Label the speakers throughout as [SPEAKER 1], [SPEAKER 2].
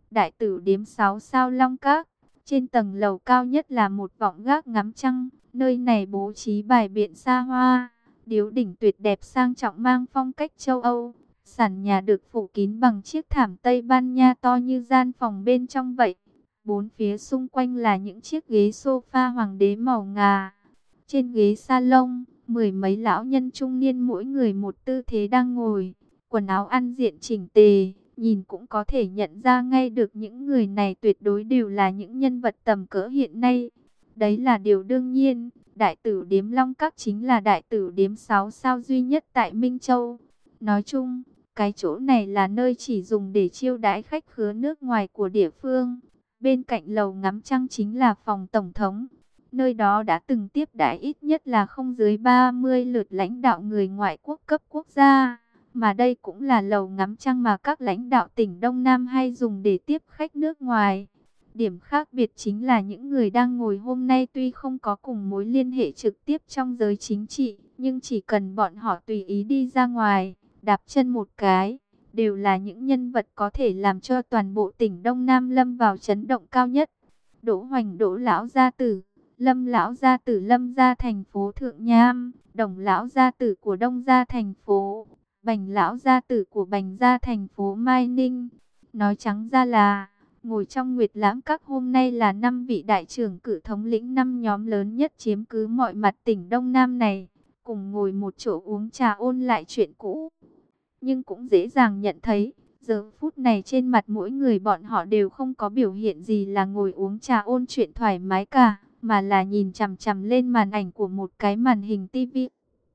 [SPEAKER 1] Đại tử điếm 6 sao Long Các. Trên tầng lầu cao nhất là một vọng gác ngắm trăng. Nơi này bố trí bài biện xa hoa, điếu đỉnh tuyệt đẹp sang trọng mang phong cách châu Âu. Sàn nhà được phủ kín bằng chiếc thảm Tây Ban Nha to như gian phòng bên trong vậy. Bốn phía xung quanh là những chiếc ghế sofa hoàng đế màu ngà. Trên ghế salon, mười mấy lão nhân trung niên mỗi người một tư thế đang ngồi. Quần áo ăn diện chỉnh tề, nhìn cũng có thể nhận ra ngay được những người này tuyệt đối đều là những nhân vật tầm cỡ hiện nay. Đấy là điều đương nhiên, đại tử điếm Long Các chính là đại tử điếm 6 sao duy nhất tại Minh Châu. Nói chung, cái chỗ này là nơi chỉ dùng để chiêu đãi khách khứa nước ngoài của địa phương. Bên cạnh lầu ngắm trăng chính là phòng tổng thống. Nơi đó đã từng tiếp đãi ít nhất là không dưới 30 lượt lãnh đạo người ngoại quốc cấp quốc gia. Mà đây cũng là lầu ngắm trăng mà các lãnh đạo tỉnh Đông Nam hay dùng để tiếp khách nước ngoài. Điểm khác biệt chính là những người đang ngồi hôm nay tuy không có cùng mối liên hệ trực tiếp trong giới chính trị, nhưng chỉ cần bọn họ tùy ý đi ra ngoài, đạp chân một cái, đều là những nhân vật có thể làm cho toàn bộ tỉnh Đông Nam lâm vào chấn động cao nhất. Đỗ Hoành, Đỗ lão gia tử, Lâm lão gia tử Lâm gia thành phố Thượng Nham, Đồng lão gia tử của Đông gia thành phố, Bành lão gia tử của Bành gia thành phố Mai Ninh. Nói trắng ra là ngồi trong Nguyệt Lãm Các hôm nay là 5 vị đại trưởng cử thống lĩnh 5 nhóm lớn nhất chiếm cứ mọi mặt tỉnh Đông Nam này, cùng ngồi một chỗ uống trà ôn lại chuyện cũ. Nhưng cũng dễ dàng nhận thấy, giờ phút này trên mặt mỗi người bọn họ đều không có biểu hiện gì là ngồi uống trà ôn chuyện thoải mái cả, mà là nhìn chằm chằm lên màn ảnh của một cái màn hình tivi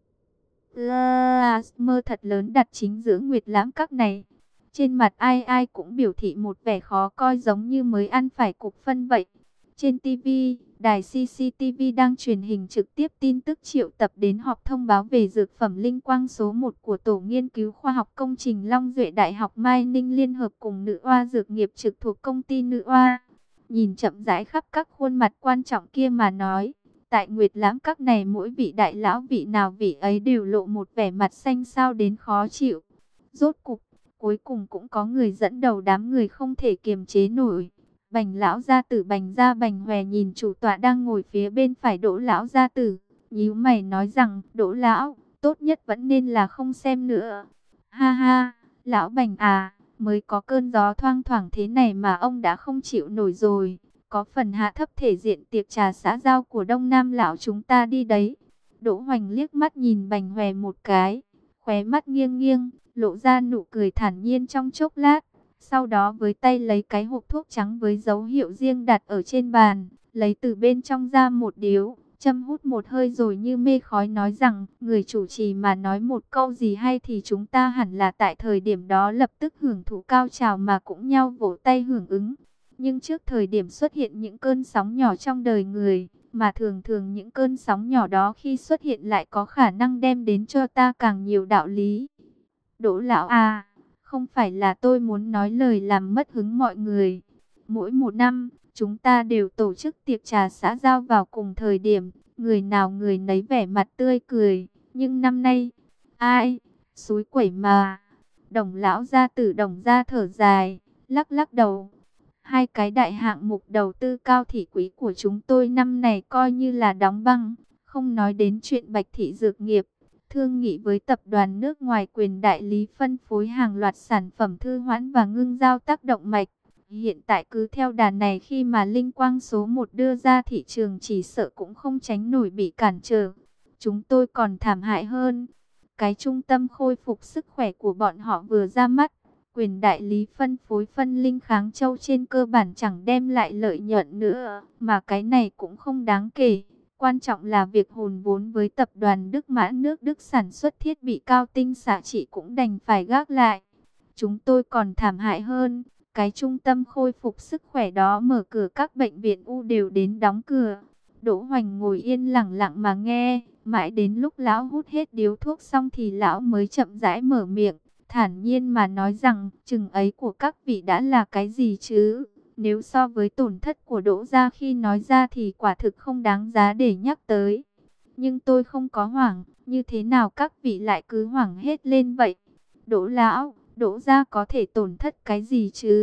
[SPEAKER 1] plasma thật lớn đặt chính giữa Nguyệt Lãm Các này. Trên mặt ai ai cũng biểu thị một vẻ khó coi giống như mới ăn phải cục phân vậy. Trên TV, đài CCTV đang truyền hình trực tiếp tin tức triệu tập đến họp thông báo về dược phẩm linh quang số 1 của Tổ nghiên cứu khoa học công trình Long Duệ Đại học Mai Ninh liên hợp cùng Nữ Oa Dược nghiệp trực thuộc công ty Nữ Oa. Nhìn chậm rãi khắp các khuôn mặt quan trọng kia mà nói, tại Nguyệt Lãm Các này mỗi vị đại lão vị nào vị ấy đều lộ một vẻ mặt xanh xao đến khó chịu. Rốt cục, cuối cùng cũng có người dẫn đầu đám người không thể kiềm chế nổi. Bành lão gia tử Bành gia Bành Hòe nhìn chủ tọa đang ngồi phía bên phải Đỗ lão gia tử, nhíu mày nói rằng, Đỗ lão, tốt nhất vẫn nên là không xem nữa. Ha ha, lão Bành à, mới có cơn gió thoang thoảng thế này mà ông đã không chịu nổi rồi. Có phần hạ thấp thể diện tiệc trà xã giao của Đông Nam lão chúng ta đi đấy. Đỗ Hoành liếc mắt nhìn Bành Hòe một cái, khóe mắt nghiêng nghiêng, lộ ra nụ cười thản nhiên trong chốc lát. Sau đó với tay lấy cái hộp thuốc trắng với dấu hiệu riêng đặt ở trên bàn, lấy từ bên trong ra một điếu, châm hút một hơi rồi như mê khói nói rằng, người chủ trì mà nói một câu gì hay thì chúng ta hẳn là tại thời điểm đó lập tức hưởng thụ cao trào mà cũng nhau vỗ tay hưởng ứng. Nhưng trước thời điểm xuất hiện những cơn sóng nhỏ trong đời người, mà thường thường những cơn sóng nhỏ đó khi xuất hiện lại có khả năng đem đến cho ta càng nhiều đạo lý. Đỗ lão à, không phải là tôi muốn nói lời làm mất hứng mọi người. Mỗi một năm, chúng ta đều tổ chức tiệc trà xã giao vào cùng thời điểm, người nào người nấy vẻ mặt tươi cười. Nhưng năm nay, ai, xúi quẩy mà. Đồng lão gia tử Đồng gia thở dài, lắc lắc đầu. Hai cái đại hạng mục đầu tư cao thị quý của chúng tôi năm này coi như là đóng băng, không nói đến chuyện Bạch Thị Dược nghiệp. Thương nghị với tập đoàn nước ngoài quyền đại lý phân phối hàng loạt sản phẩm thư hoãn và ngưng giao tác động mạch. Hiện tại cứ theo đà này khi mà linh quang số 1 đưa ra thị trường chỉ sợ cũng không tránh nổi bị cản trở. Chúng tôi còn thảm hại hơn. Cái trung tâm khôi phục sức khỏe của bọn họ vừa ra mắt. Quyền đại lý phân phối phân linh kháng châu trên cơ bản chẳng đem lại lợi nhuận nữa. Mà cái này cũng không đáng kể. Quan trọng là việc hùn vốn với tập đoàn Đức Mã nước Đức sản xuất thiết bị cao tinh xạ trị cũng đành phải gác lại. Chúng tôi còn thảm hại hơn. Cái trung tâm khôi phục sức khỏe đó mở cửa các bệnh viện U đều đến đóng cửa. Đỗ Hoành ngồi yên lặng lặng mà nghe. Mãi đến lúc lão hút hết điếu thuốc xong thì lão mới chậm rãi mở miệng. Thản nhiên mà nói rằng chừng ấy của các vị đã là cái gì chứ? Nếu so với tổn thất của Đỗ gia khi nói ra thì quả thực không đáng giá để nhắc tới. Nhưng tôi không có hoảng, như thế nào các vị lại cứ hoảng hết lên vậy? Đỗ lão, Đỗ gia có thể tổn thất cái gì chứ?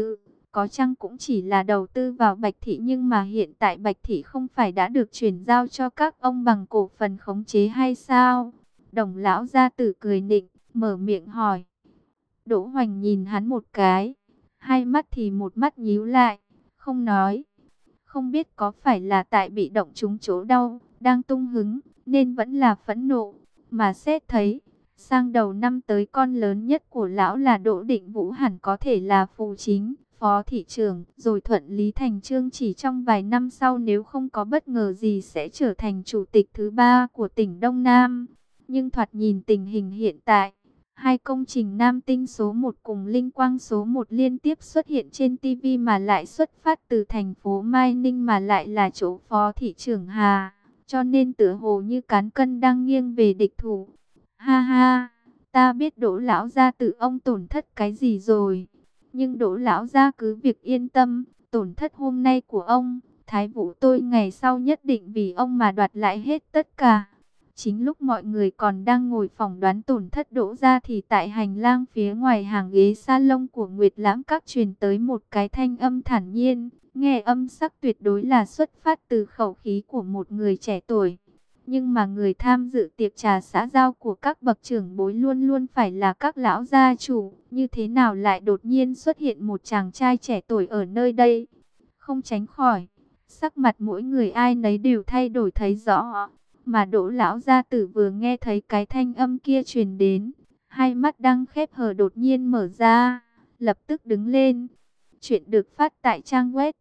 [SPEAKER 1] Có chăng cũng chỉ là đầu tư vào Bạch Thị, nhưng mà hiện tại Bạch Thị không phải đã được chuyển giao cho các ông bằng cổ phần khống chế hay sao? Đồng lão gia tử cười nịnh, mở miệng hỏi. Đỗ Hoành nhìn hắn một cái, hai mắt thì một mắt nhíu lại, không nói. Không biết có phải là tại bị động trúng chỗ đau, đang tung hứng, nên vẫn là phẫn nộ. Mà xét thấy, sang đầu năm tới con lớn nhất của lão là Đỗ Định Vũ hẳn có thể là phụ chính, phó thị trưởng, rồi thuận lý thành chương chỉ trong vài năm sau nếu không có bất ngờ gì sẽ trở thành chủ tịch thứ ba của tỉnh Đông Nam. Nhưng thoạt nhìn tình hình hiện tại, hai công trình Nam Tinh số 1 cùng Linh Quang số 1 liên tiếp xuất hiện trên TV mà lại xuất phát từ thành phố Mai Ninh mà lại là chỗ phó thị trưởng Hà. Cho nên tựa hồ như cán cân đang nghiêng về địch thủ. Ha ha, ta biết Đỗ lão gia tự ông tổn thất cái gì rồi. Nhưng Đỗ lão gia cứ việc yên tâm, tổn thất hôm nay của ông, Thái Vũ tôi ngày sau nhất định vì ông mà đoạt lại hết tất cả. Chính lúc mọi người còn đang ngồi phỏng đoán tổn thất Đỗ gia thì tại hành lang phía ngoài hàng ghế salon của Nguyệt Lãm Các truyền tới một cái thanh âm thản nhiên, nghe âm sắc tuyệt đối là xuất phát từ khẩu khí của một người trẻ tuổi. Nhưng mà người tham dự tiệc trà xã giao của các bậc trưởng bối luôn luôn phải là các lão gia chủ, như thế nào lại đột nhiên xuất hiện một chàng trai trẻ tuổi ở nơi đây? Không tránh khỏi, sắc mặt mỗi người ai nấy đều thay đổi thấy rõ. Mà Đỗ lão gia tử vừa nghe thấy cái thanh âm kia truyền đến, hai mắt đang khép hờ đột nhiên mở ra, lập tức đứng lên. Chuyện được phát tại trang web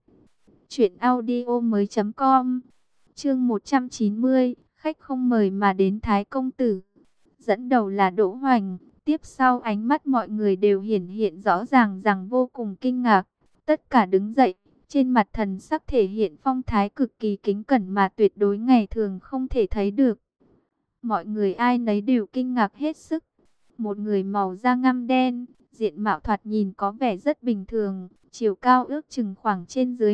[SPEAKER 1] truyệnaudiomoi.com. Chương 190, khách không mời mà đến Thái công tử. Dẫn đầu là Đỗ Hoành, tiếp sau ánh mắt mọi người đều hiển hiện rõ ràng rằng vô cùng kinh ngạc. Tất cả đứng dậy, trên mặt thần sắc thể hiện phong thái cực kỳ kính cẩn mà tuyệt đối ngày thường không thể thấy được. Mọi người ai nấy đều kinh ngạc hết sức. Một người màu da ngăm đen, diện mạo thoạt nhìn có vẻ rất bình thường, chiều cao ước chừng khoảng trên dưới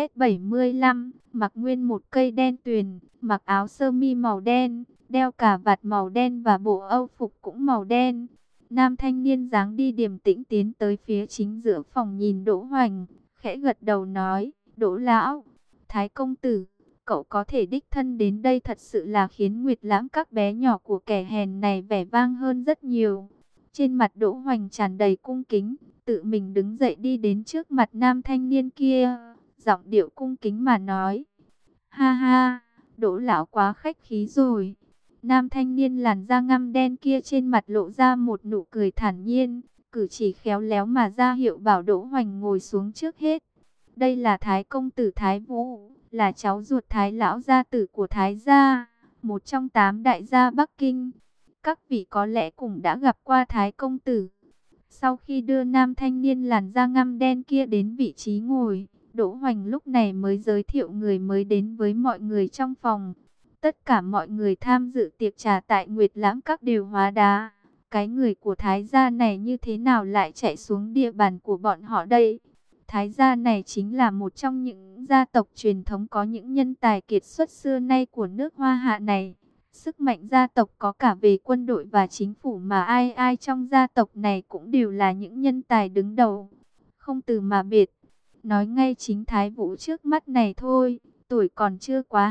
[SPEAKER 1] 1m75, mặc nguyên một cây đen tuyền, mặc áo sơ mi màu đen, đeo cà vạt màu đen và bộ âu phục cũng màu đen. Nam thanh niên dáng đi điềm tĩnh tiến tới phía chính giữa phòng nhìn Đỗ Hoành, khẽ gật đầu nói, Đỗ lão, Thái công tử, cậu có thể đích thân đến đây thật sự là khiến Nguyệt Lãm Các bé nhỏ của kẻ hèn này vẻ vang hơn rất nhiều. Trên mặt Đỗ Hoành tràn đầy cung kính, tự mình đứng dậy đi đến trước mặt nam thanh niên kia, giọng điệu cung kính mà nói, ha ha, Đỗ lão quá khách khí rồi. Nam thanh niên làn da ngăm đen kia trên mặt lộ ra một nụ cười thản nhiên, cử chỉ khéo léo mà ra hiệu bảo Đỗ Hoành ngồi xuống trước hết. Đây là Thái công tử Thái Vũ, là cháu ruột Thái lão gia tử của Thái gia, một trong 8 đại gia Bắc Kinh. Các vị có lẽ cũng đã gặp qua Thái công tử. Sau khi đưa nam thanh niên làn da ngăm đen kia đến vị trí ngồi, Đỗ Hoành lúc này mới giới thiệu người mới đến với mọi người trong phòng. Tất cả mọi người tham dự tiệc trà tại Nguyệt Lãm Các đều hóa đá. Cái người của Thái gia này như thế nào lại chạy xuống địa bàn của bọn họ đây? Thái gia này chính là một trong những gia tộc truyền thống có những nhân tài kiệt xuất xưa nay của nước Hoa Hạ này. Sức mạnh gia tộc có cả về quân đội và chính phủ mà ai ai trong gia tộc này cũng đều là những nhân tài đứng đầu. Không từ mà biệt, nói ngay chính Thái Vũ trước mắt này thôi, tuổi còn chưa quá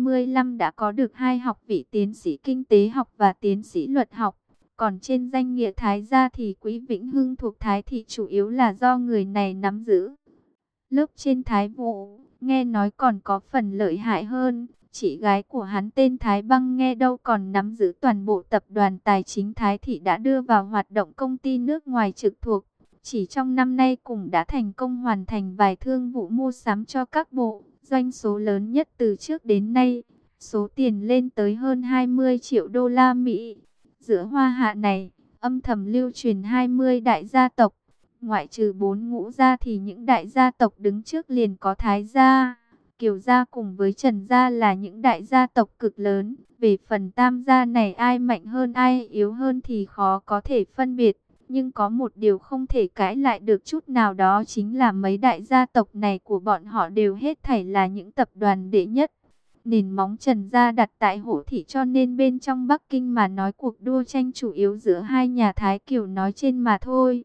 [SPEAKER 1] 25 đã có được 2 học vị tiến sĩ kinh tế học và tiến sĩ luật học. Còn trên danh nghĩa Thái gia thì Quý Vĩnh Hưng thuộc Thái thị chủ yếu là do người này nắm giữ. Lớp trên Thái Vũ, nghe nói còn có phần lợi hại hơn. Chị gái của hắn tên Thái Băng nghe đâu còn nắm giữ toàn bộ tập đoàn tài chính Thái thị đã đưa vào hoạt động công ty nước ngoài trực thuộc. Chỉ trong năm nay cũng đã thành công hoàn thành vài thương vụ mua sắm cho các bộ, doanh số lớn nhất từ trước đến nay. Số tiền lên tới hơn 20 triệu đô la Mỹ. Giữa Hoa Hạ này, âm thầm lưu truyền 20 đại gia tộc. Ngoại trừ 4 ngũ gia thì những đại gia tộc đứng trước liền có Thái gia, Kiều gia cùng với Trần gia là những đại gia tộc cực lớn. Về phần tam gia này ai mạnh hơn ai yếu hơn thì khó có thể phân biệt. Nhưng có một điều không thể cãi lại được chút nào, đó chính là mấy đại gia tộc này của bọn họ đều hết thảy là những tập đoàn đệ nhất. Nền móng Trần gia đặt tại Hổ thị, cho nên bên trong Bắc Kinh mà nói cuộc đua tranh chủ yếu giữa hai nhà Thái Kiều nói trên mà thôi.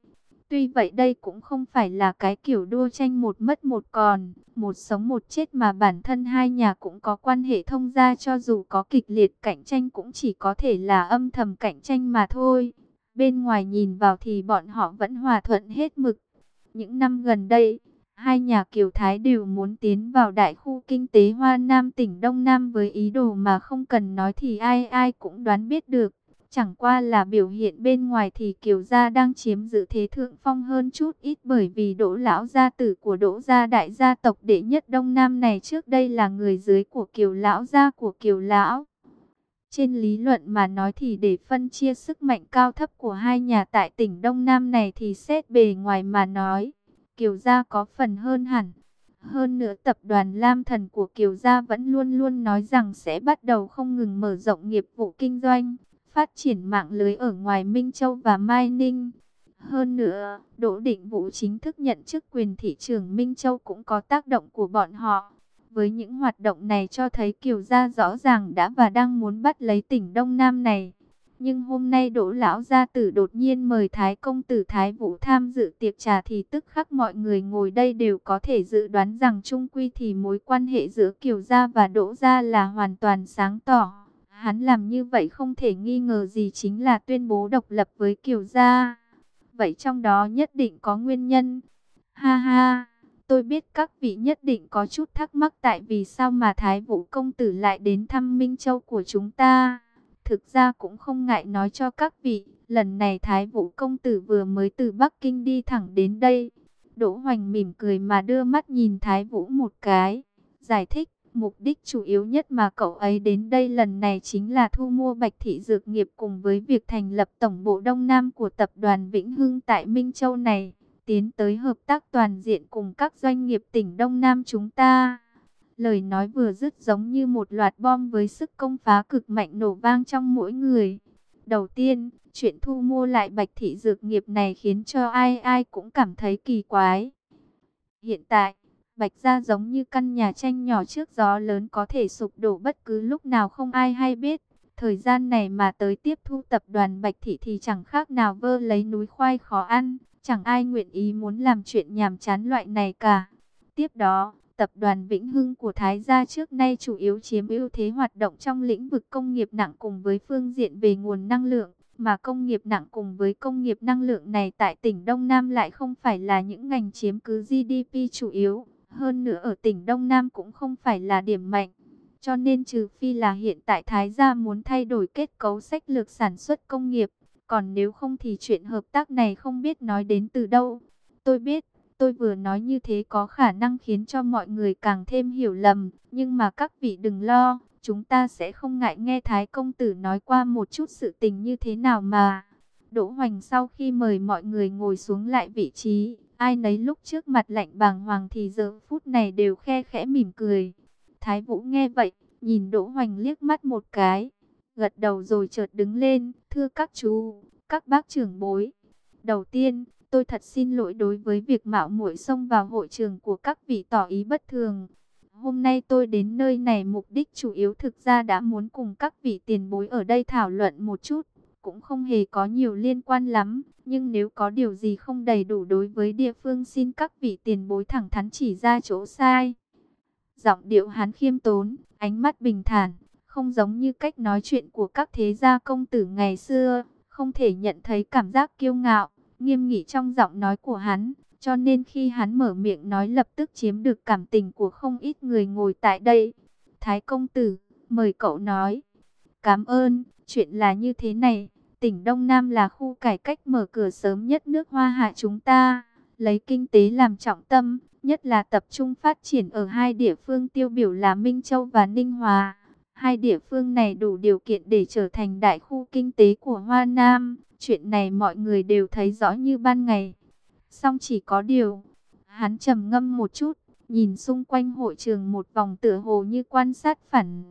[SPEAKER 1] Tuy vậy đây cũng không phải là cái kiểu đua tranh một mất một còn, một sống một chết, mà bản thân hai nhà cũng có quan hệ thông gia, cho dù có kịch liệt cạnh tranh cũng chỉ có thể là âm thầm cạnh tranh mà thôi. Bên ngoài nhìn vào thì bọn họ vẫn hòa thuận hết mực. Những năm gần đây, hai nhà Kiều Thái đều muốn tiến vào đại khu kinh tế Hoa Nam tỉnh Đông Nam với ý đồ mà không cần nói thì ai ai cũng đoán biết được. Chẳng qua là biểu hiện bên ngoài thì Kiều gia đang chiếm giữ thế thượng phong hơn chút ít, bởi vì Đỗ lão gia tử của Đỗ gia, đại gia tộc đệ nhất Đông Nam này, trước đây là người dưới của Kiều lão gia của Kiều lão. Trên lý luận mà nói thì để phân chia sức mạnh cao thấp của hai nhà tại tỉnh Đông Nam này thì xét bề ngoài mà nói, Kiều gia có phần hơn hẳn. Hơn nữa tập đoàn Lam Thần của Kiều gia vẫn luôn luôn nói rằng sẽ bắt đầu không ngừng mở rộng nghiệp vụ kinh doanh, phát triển mạng lưới ở ngoài Minh Châu và Mai Ninh. Hơn nữa, Đỗ Định Vũ chính thức nhận chức quyền thị trưởng Minh Châu cũng có tác động của bọn họ. Với những hoạt động này cho thấy Kiều gia rõ ràng đã và đang muốn bắt lấy tỉnh Đông Nam này. Nhưng hôm nay Đỗ lão gia tử đột nhiên mời Thái công tử Thái Vũ tham dự tiệc trà thì tức khắc mọi người ngồi đây đều có thể dự đoán rằng chung quy thì mối quan hệ giữa Kiều gia và Đỗ gia là hoàn toàn sáng tỏ. Hắn làm như vậy không thể nghi ngờ gì chính là tuyên bố độc lập với Kiều gia. Vậy trong đó nhất định có nguyên nhân. Ha ha, tôi biết các vị nhất định có chút thắc mắc tại vì sao mà Thái Vũ công tử lại đến thăm Minh Châu của chúng ta. Thực ra cũng không ngại nói cho các vị, lần này Thái Vũ công tử vừa mới từ Bắc Kinh đi thẳng đến đây. Đỗ Hoành mỉm cười mà đưa mắt nhìn Thái Vũ một cái, giải thích. Mục đích chủ yếu nhất mà cậu ấy đến đây lần này chính là thu mua Bạch Thị Dược Nghiệp cùng với việc thành lập tổng bộ Đông Nam của tập đoàn Vĩnh Hưng tại Minh Châu này, tiến tới hợp tác toàn diện cùng các doanh nghiệp tỉnh Đông Nam chúng ta. Lời nói vừa dứt giống như một loạt bom với sức công phá cực mạnh nổ vang trong mỗi người. Đầu tiên, chuyện thu mua lại Bạch Thị Dược Nghiệp này khiến cho ai ai cũng cảm thấy kỳ quái. Hiện tại, Bạch gia giống như căn nhà tranh nhỏ trước gió lớn, có thể sụp đổ bất cứ lúc nào không ai hay biết. Thời gian này mà tới tiếp thu tập đoàn Bạch Thị thì chẳng khác nào vơ lấy núi khoai khó ăn. Chẳng ai nguyện ý muốn làm chuyện nhàm chán loại này cả. Tiếp đó, tập đoàn Vĩnh Hưng của Thái gia trước nay chủ yếu chiếm ưu thế hoạt động trong lĩnh vực công nghiệp nặng cùng với phương diện về nguồn năng lượng. Mà công nghiệp nặng cùng với công nghiệp năng lượng này tại tỉnh Đông Nam lại không phải là những ngành chiếm cứ GDP chủ yếu. Hơn nữa ở tỉnh Đông Nam cũng không phải là điểm mạnh. Cho nên trừ phi là hiện tại Thái gia muốn thay đổi kết cấu sách lược sản xuất công nghiệp. Còn nếu không thì chuyện hợp tác này không biết nói đến từ đâu. Tôi biết, tôi vừa nói như thế có khả năng khiến cho mọi người càng thêm hiểu lầm. Nhưng mà các vị đừng lo, chúng ta sẽ không ngại nghe Thái công tử nói qua một chút sự tình như thế nào mà. Đỗ Hoành sau khi mời mọi người ngồi xuống lại vị trí, ai nấy lúc trước mặt lạnh bàng hoàng thì giờ phút này đều khe khẽ mỉm cười. Thái Vũ nghe vậy, nhìn Đỗ Hoành liếc mắt một cái, gật đầu rồi chợt đứng lên, thưa các chú, các bác trưởng bối. Đầu tiên, tôi thật xin lỗi đối với việc mạo muội xông vào hội trường của các vị tỏ ý bất thường. Hôm nay tôi đến nơi này mục đích chủ yếu thực ra đã muốn cùng các vị tiền bối ở đây thảo luận một chút. Cũng không hề có nhiều liên quan lắm, nhưng nếu có điều gì không đầy đủ đối với địa phương xin các vị tiền bối thẳng thắn chỉ ra chỗ sai. Giọng điệu hắn khiêm tốn, ánh mắt bình thản, không giống như cách nói chuyện của các thế gia công tử ngày xưa, không thể nhận thấy cảm giác kiêu ngạo, nghiêm nghị trong giọng nói của hắn, cho nên khi hắn mở miệng nói lập tức chiếm được cảm tình của không ít người ngồi tại đây. Thái công tử, mời cậu nói. Cảm ơn, chuyện là như thế này, tỉnh Đông Nam là khu cải cách mở cửa sớm nhất nước Hoa Hạ chúng ta, lấy kinh tế làm trọng tâm, nhất là tập trung phát triển ở hai địa phương tiêu biểu là Minh Châu và Ninh Hòa. Hai địa phương này đủ điều kiện để trở thành đại khu kinh tế của Hoa Nam, chuyện này mọi người đều thấy rõ như ban ngày. Song chỉ có điều, hắn trầm ngâm một chút, nhìn xung quanh hội trường một vòng tựa hồ như quan sát phản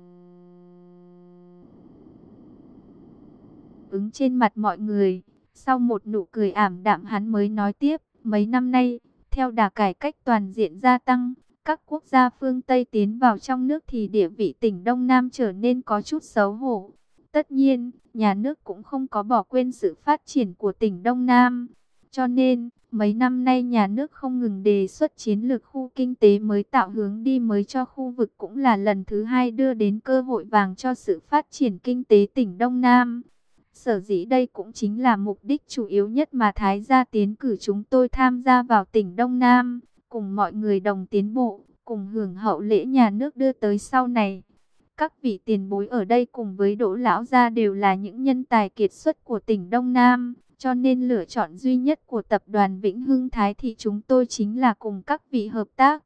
[SPEAKER 1] ứng trên mặt mọi người. Sau một nụ cười ảm đạm hắn mới nói tiếp, mấy năm nay, theo đà cải cách toàn diện gia tăng, các quốc gia phương Tây tiến vào trong nước thì địa vị tỉnh Đông Nam trở nên có chút xấu hổ. Tất nhiên, nhà nước cũng không có bỏ quên sự phát triển của tỉnh Đông Nam. Cho nên, mấy năm nay nhà nước không ngừng đề xuất chiến lược khu kinh tế mới, tạo hướng đi mới cho khu vực, cũng là lần thứ hai đưa đến cơ hội vàng cho sự phát triển kinh tế tỉnh Đông Nam. Sở dĩ đây cũng chính là mục đích chủ yếu nhất mà Thái gia tiến cử chúng tôi tham gia vào tỉnh Đông Nam, cùng mọi người đồng tiến bộ, cùng hưởng hậu lễ nhà nước đưa tới sau này. Các vị tiền bối ở đây cùng với Đỗ lão gia đều là những nhân tài kiệt xuất của tỉnh Đông Nam, cho nên lựa chọn duy nhất của tập đoàn Vĩnh Hưng Thái Thị chúng tôi chính là cùng các vị hợp tác.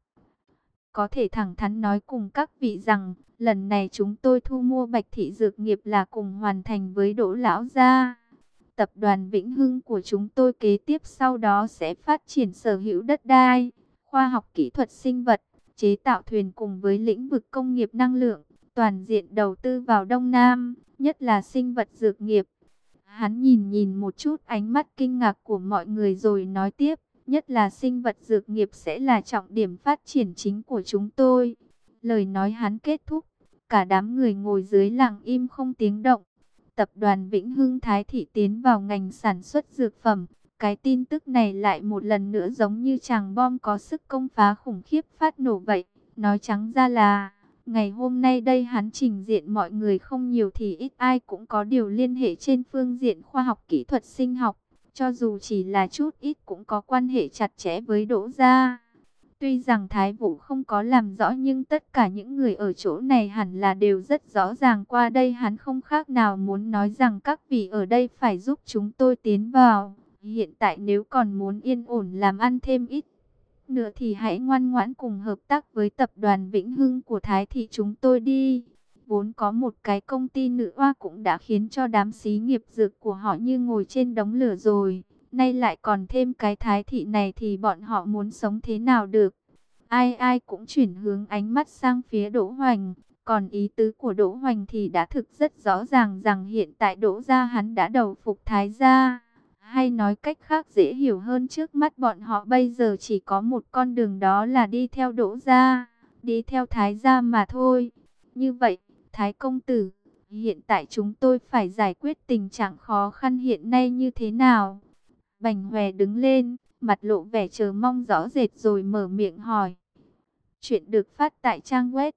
[SPEAKER 1] Có thể thẳng thắn nói cùng các vị rằng, lần này chúng tôi thu mua Bạch Thị Dược Nghiệp là cùng hoàn thành với Đỗ lão gia. Tập đoàn Vĩnh Hưng của chúng tôi kế tiếp sau đó sẽ phát triển sở hữu đất đai, khoa học kỹ thuật sinh vật, chế tạo thuyền cùng với lĩnh vực công nghiệp năng lượng, toàn diện đầu tư vào Đông Nam, nhất là sinh vật dược nghiệp. Hắn nhìn một chút ánh mắt kinh ngạc của mọi người rồi nói tiếp, nhất là sinh vật dược nghiệp sẽ là trọng điểm phát triển chính của chúng tôi. Lời nói hắn kết thúc, cả đám người ngồi dưới lặng im không tiếng động. Tập đoàn Vĩnh Hưng Thái Thị tiến vào ngành sản xuất dược phẩm. Cái tin tức này lại một lần nữa giống như tràng bom có sức công phá khủng khiếp phát nổ vậy. Nói trắng ra là, ngày hôm nay đây hắn trình diện mọi người không nhiều thì ít ai cũng có điều liên hệ trên phương diện khoa học kỹ thuật sinh học. Cho dù chỉ là chút ít cũng có quan hệ chặt chẽ với Đỗ gia. Tuy rằng Thái Vũ không có làm rõ nhưng tất cả những người ở chỗ này hẳn là đều rất rõ ràng, qua đây hắn không khác nào muốn nói rằng các vị ở đây phải giúp chúng tôi tiến vào. Hiện tại nếu còn muốn yên ổn làm ăn thêm ít nữa thì hãy ngoan ngoãn cùng hợp tác với tập đoàn Vĩnh Hưng của Thái Thị chúng tôi đi. Vốn có một cái công ty nữ oa cũng đã khiến cho đám xí nghiệp dược của họ như ngồi trên đống lửa rồi. Nay lại còn thêm cái Thái Thị này thì bọn họ muốn sống thế nào được. Ai ai cũng chuyển hướng ánh mắt sang phía Đỗ Hoành. Còn ý tứ của Đỗ Hoành thì đã thực rất rõ ràng rằng hiện tại Đỗ gia hắn đã đầu phục Thái gia. Hay nói cách khác dễ hiểu hơn, trước mắt bọn họ bây giờ chỉ có một con đường, đó là đi theo Đỗ gia, đi theo Thái gia mà thôi. Như vậy, Thái công tử, hiện tại chúng tôi phải giải quyết tình trạng khó khăn hiện nay như thế nào? Bành Hòe đứng lên, mặt lộ vẻ chờ mong rõ rệt rồi mở miệng hỏi. Chuyện được phát tại trang web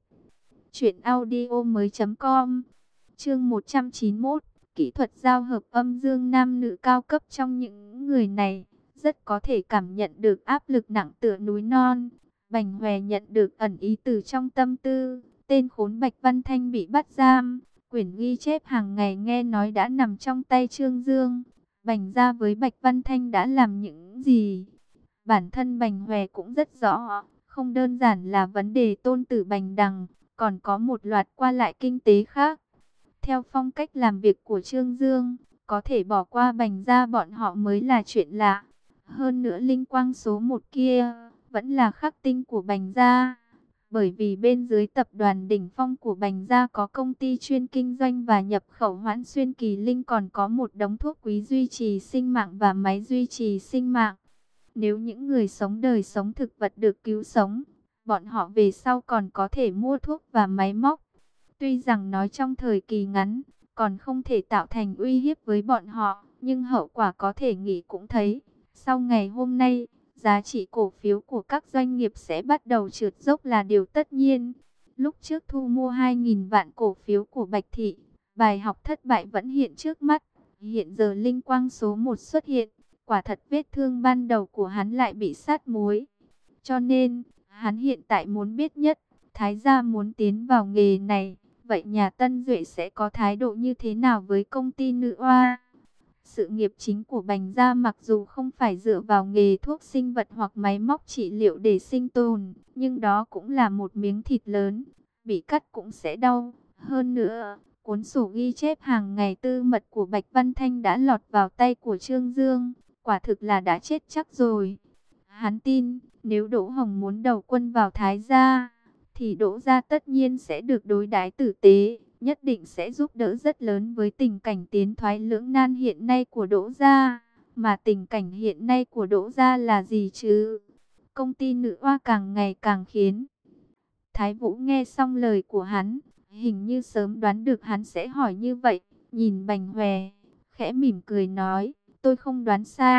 [SPEAKER 1] truyệnaudiomoi.com. Chương 191, kỹ thuật giao hợp âm dương nam nữ cao cấp. Trong những người này, rất có thể cảm nhận được áp lực nặng tựa núi non. Bành Hòe nhận được ẩn ý từ trong tâm tư. Tên khốn Bạch Văn Thanh bị bắt giam, quyển ghi chép hàng ngày nghe nói đã nằm trong tay Trương Dương. Bành gia với Bạch Văn Thanh đã làm những gì? Bản thân Bành Hòe cũng rất rõ, không đơn giản là vấn đề tôn tử Bành Đằng, còn có một loạt qua lại kinh tế khác. Theo phong cách làm việc của Trương Dương, có thể bỏ qua Bành gia bọn họ mới là chuyện lạ. Hơn nữa linh quang số 1 kia, vẫn là khắc tinh của Bành gia. Bởi vì bên dưới tập đoàn đỉnh phong của Bành gia có công ty chuyên kinh doanh và nhập khẩu Hoãn Xuyên Kỳ Linh, còn có một đống thuốc quý duy trì sinh mạng và máy duy trì sinh mạng. Nếu những người sống đời sống thực vật được cứu sống, bọn họ về sau còn có thể mua thuốc và máy móc. Tuy rằng nói trong thời kỳ ngắn, còn không thể tạo thành uy hiếp với bọn họ, nhưng hậu quả có thể nghĩ cũng thấy. Sau ngày hôm nay, giá trị cổ phiếu của các doanh nghiệp sẽ bắt đầu trượt dốc là điều tất nhiên. Lúc trước thu mua 2.000 vạn cổ phiếu của Bạch Thị, bài học thất bại vẫn hiện trước mắt. Hiện giờ linh quang số 1 xuất hiện, quả thật vết thương ban đầu của hắn lại bị sát muối. Cho nên, hắn hiện tại muốn biết nhất, Thái gia muốn tiến vào nghề này, vậy nhà Tân Duệ sẽ có thái độ như thế nào với công ty nữ oa? Sự nghiệp chính của Bành gia mặc dù không phải dựa vào nghề thuốc sinh vật hoặc máy móc trị liệu để sinh tồn, nhưng đó cũng là một miếng thịt lớn, bị cắt cũng sẽ đau. Hơn nữa, cuốn sổ ghi chép hàng ngày tư mật của Bạch Văn Thanh đã lọt vào tay của Trương Dương, quả thực là đã chết chắc rồi. Hắn tin, nếu Đỗ Hồng muốn đầu quân vào Thái gia, thì Đỗ gia tất nhiên sẽ được đối đãi tử tế, nhất định sẽ giúp đỡ rất lớn với tình cảnh tiến thoái lưỡng nan hiện nay của Đỗ gia. Mà tình cảnh hiện nay của Đỗ gia là gì chứ? Công ty nữ oa càng ngày càng khiến. Thái Vũ nghe xong lời của hắn, hình như sớm đoán được hắn sẽ hỏi như vậy, nhìn Bành Hòe, khẽ mỉm cười nói, tôi không đoán sai,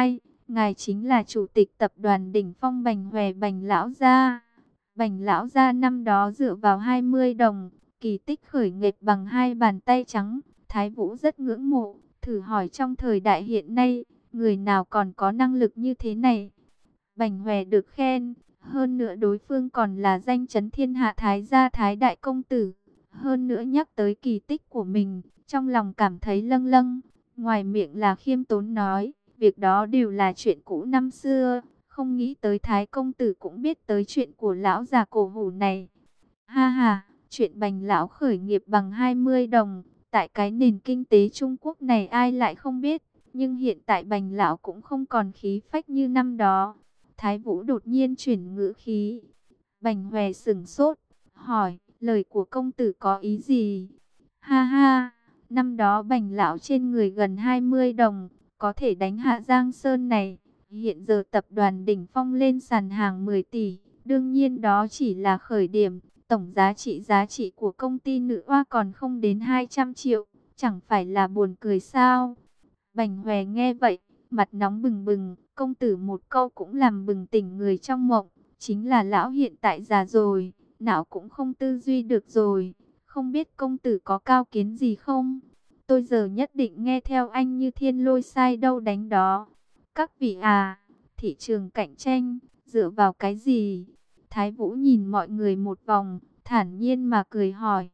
[SPEAKER 1] ngài chính là chủ tịch tập đoàn đỉnh phong Bành Hòe Bành lão gia. Bành lão gia năm đó dựa vào 20 đồng, kỳ tích khởi nghiệp bằng hai bàn tay trắng. Thái Vũ rất ngưỡng mộ, thử hỏi trong thời đại hiện nay, người nào còn có năng lực như thế này. Bành Hòe được khen, hơn nữa đối phương còn là danh chấn thiên hạ Thái gia Thái đại công tử. Hơn nữa nhắc tới kỳ tích của mình, trong lòng cảm thấy lâng lâng, ngoài miệng là khiêm tốn nói, việc đó đều là chuyện cũ năm xưa, không nghĩ tới Thái công tử cũng biết tới chuyện của lão già cổ hủ này. Ha ha, chuyện Bành lão khởi nghiệp bằng 20 đồng, tại cái nền kinh tế Trung Quốc này ai lại không biết, nhưng hiện tại Bành lão cũng không còn khí phách như năm đó. Thái Vũ đột nhiên chuyển ngữ khí. Bành Hòe sững sốt, hỏi, lời của công tử có ý gì? Ha ha, năm đó Bành lão trên người gần 20 đồng, có thể đánh hạ Giang Sơn này. Hiện giờ tập đoàn đỉnh phong lên sàn hàng 10 tỷ, đương nhiên đó chỉ là khởi điểm. Tổng giá trị của công ty nữ oa còn không đến 200 triệu, chẳng phải là buồn cười sao? Bành Hòe nghe vậy, mặt nóng bừng bừng, công tử một câu cũng làm bừng tỉnh người trong mộng, chính là lão hiện tại già rồi, não cũng không tư duy được rồi, không biết công tử có cao kiến gì không? Tôi giờ nhất định nghe theo anh như thiên lôi sai đâu đánh đó. Các vị à, thị trường cạnh tranh, dựa vào cái gì? Thái Vũ nhìn mọi người một vòng, thản nhiên mà cười hỏi.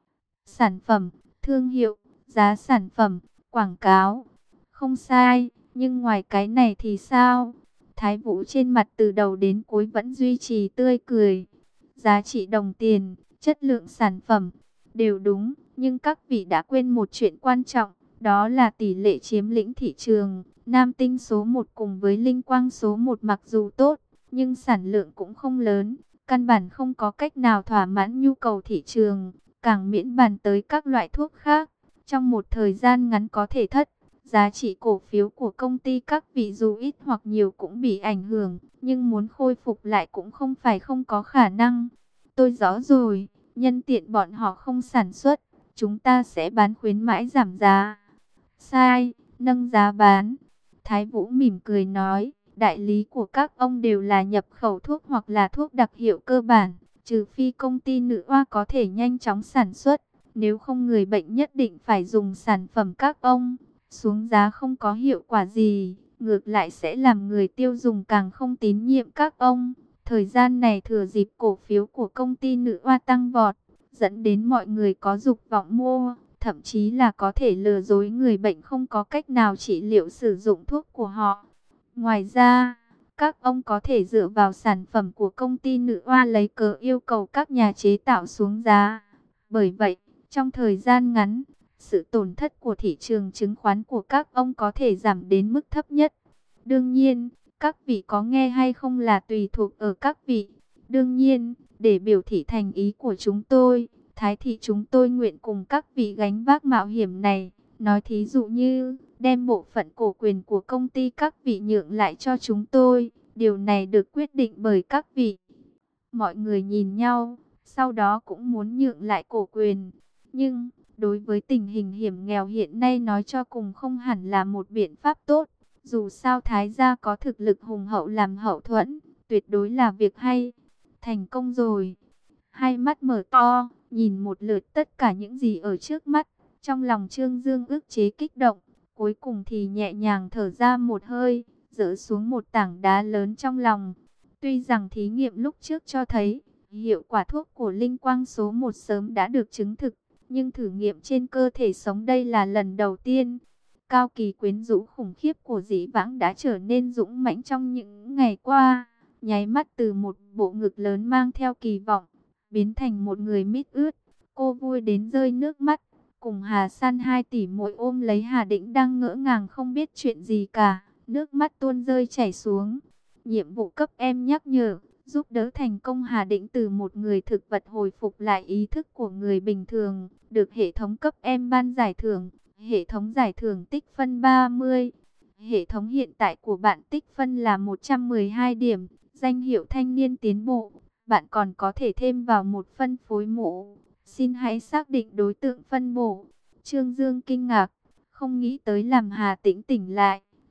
[SPEAKER 1] Sản phẩm, thương hiệu, giá sản phẩm, quảng cáo. Không sai, nhưng ngoài cái này thì sao? Thái Vũ trên mặt từ đầu đến cuối vẫn duy trì tươi cười. Giá trị đồng tiền, chất lượng sản phẩm, đều đúng. Nhưng các vị đã quên một chuyện quan trọng, đó là tỷ lệ chiếm lĩnh thị trường. Nam Tinh số 1 cùng với Linh Quang số 1 mặc dù tốt, nhưng sản lượng cũng không lớn. Căn bản không có cách nào thỏa mãn nhu cầu thị trường, càng miễn bàn tới các loại thuốc khác. Trong một thời gian ngắn có thể thất, giá trị cổ phiếu của công ty các vị dù ít hoặc nhiều cũng bị ảnh hưởng, nhưng muốn khôi phục lại cũng không phải không có khả năng. Tôi rõ rồi, nhân tiện bọn họ không sản xuất, chúng ta sẽ bán khuyến mãi giảm giá. Sai, nâng giá bán. Thái Vũ mỉm cười nói, đại lý của các ông đều là nhập khẩu thuốc hoặc là thuốc đặc hiệu cơ bản, trừ phi công ty nữ oa có thể nhanh chóng sản xuất, nếu không người bệnh nhất định phải dùng sản phẩm các ông. Xuống giá không có hiệu quả gì, ngược lại sẽ làm người tiêu dùng càng không tín nhiệm các ông. Thời gian này thừa dịp cổ phiếu của công ty nữ oa tăng vọt, dẫn đến mọi người có dục vọng mua, thậm chí là có thể lừa dối người bệnh không có cách nào trị liệu sử dụng thuốc của họ. Ngoài ra, các ông có thể dựa vào sản phẩm của công ty nữ oa lấy cớ yêu cầu các nhà chế tạo xuống giá. Bởi vậy, trong thời gian ngắn, sự tổn thất của thị trường chứng khoán của các ông có thể giảm đến mức thấp nhất. Đương nhiên, các vị có nghe hay không là tùy thuộc ở các vị. Đương nhiên, để biểu thị thành ý của chúng tôi, Thái thị chúng tôi nguyện cùng các vị gánh vác mạo hiểm này. Nói thí dụ như, đem bộ phận cổ quyền của công ty các vị nhượng lại cho chúng tôi. Điều này được quyết định bởi các vị. Mọi người nhìn nhau, sau đó cũng muốn nhượng lại cổ quyền. Nhưng, đối với tình hình hiểm nghèo hiện nay nói cho cùng không hẳn là một biện pháp tốt. Dù sao Thái gia có thực lực hùng hậu làm hậu thuẫn, tuyệt đối là việc hay. Thành công rồi. Hai mắt mở to, nhìn một lượt tất cả những gì ở trước mắt. Trong lòng Trương Dương ức chế kích động, cuối cùng thì nhẹ nhàng thở ra một hơi, dỡ xuống một tảng đá lớn trong lòng. Tuy rằng thí nghiệm lúc trước cho thấy, hiệu quả thuốc của Linh Quang số 1 sớm đã được chứng thực, nhưng thử nghiệm trên cơ thể sống đây là lần đầu tiên. Cao kỳ quyến rũ khủng khiếp của Dĩ Vãng đã trở nên dũng mãnh trong những ngày qua, nháy mắt từ một bộ ngực lớn mang theo kỳ vọng, biến thành một người mít ướt. Cô vui đến rơi nước mắt, cùng Hà San 2 tỷ muội ôm lấy Hà Định đang ngỡ ngàng không biết chuyện gì cả, nước mắt tuôn rơi chảy xuống. Nhiệm vụ cấp em nhắc nhở, giúp đỡ thành công Hà Định từ một người thực vật hồi phục lại ý thức của người bình thường, được hệ thống cấp em ban giải thưởng. Hệ thống giải thưởng tích phân 30. Hệ thống hiện tại của bạn tích phân là 112 điểm, danh hiệu thanh niên tiến bộ. Bạn còn có thể thêm vào một phân phối mũ. Xin hãy xác định đối tượng phân bổ. Trương Dương kinh ngạc, không nghĩ tới làm Hà Tĩnh tỉnh lại,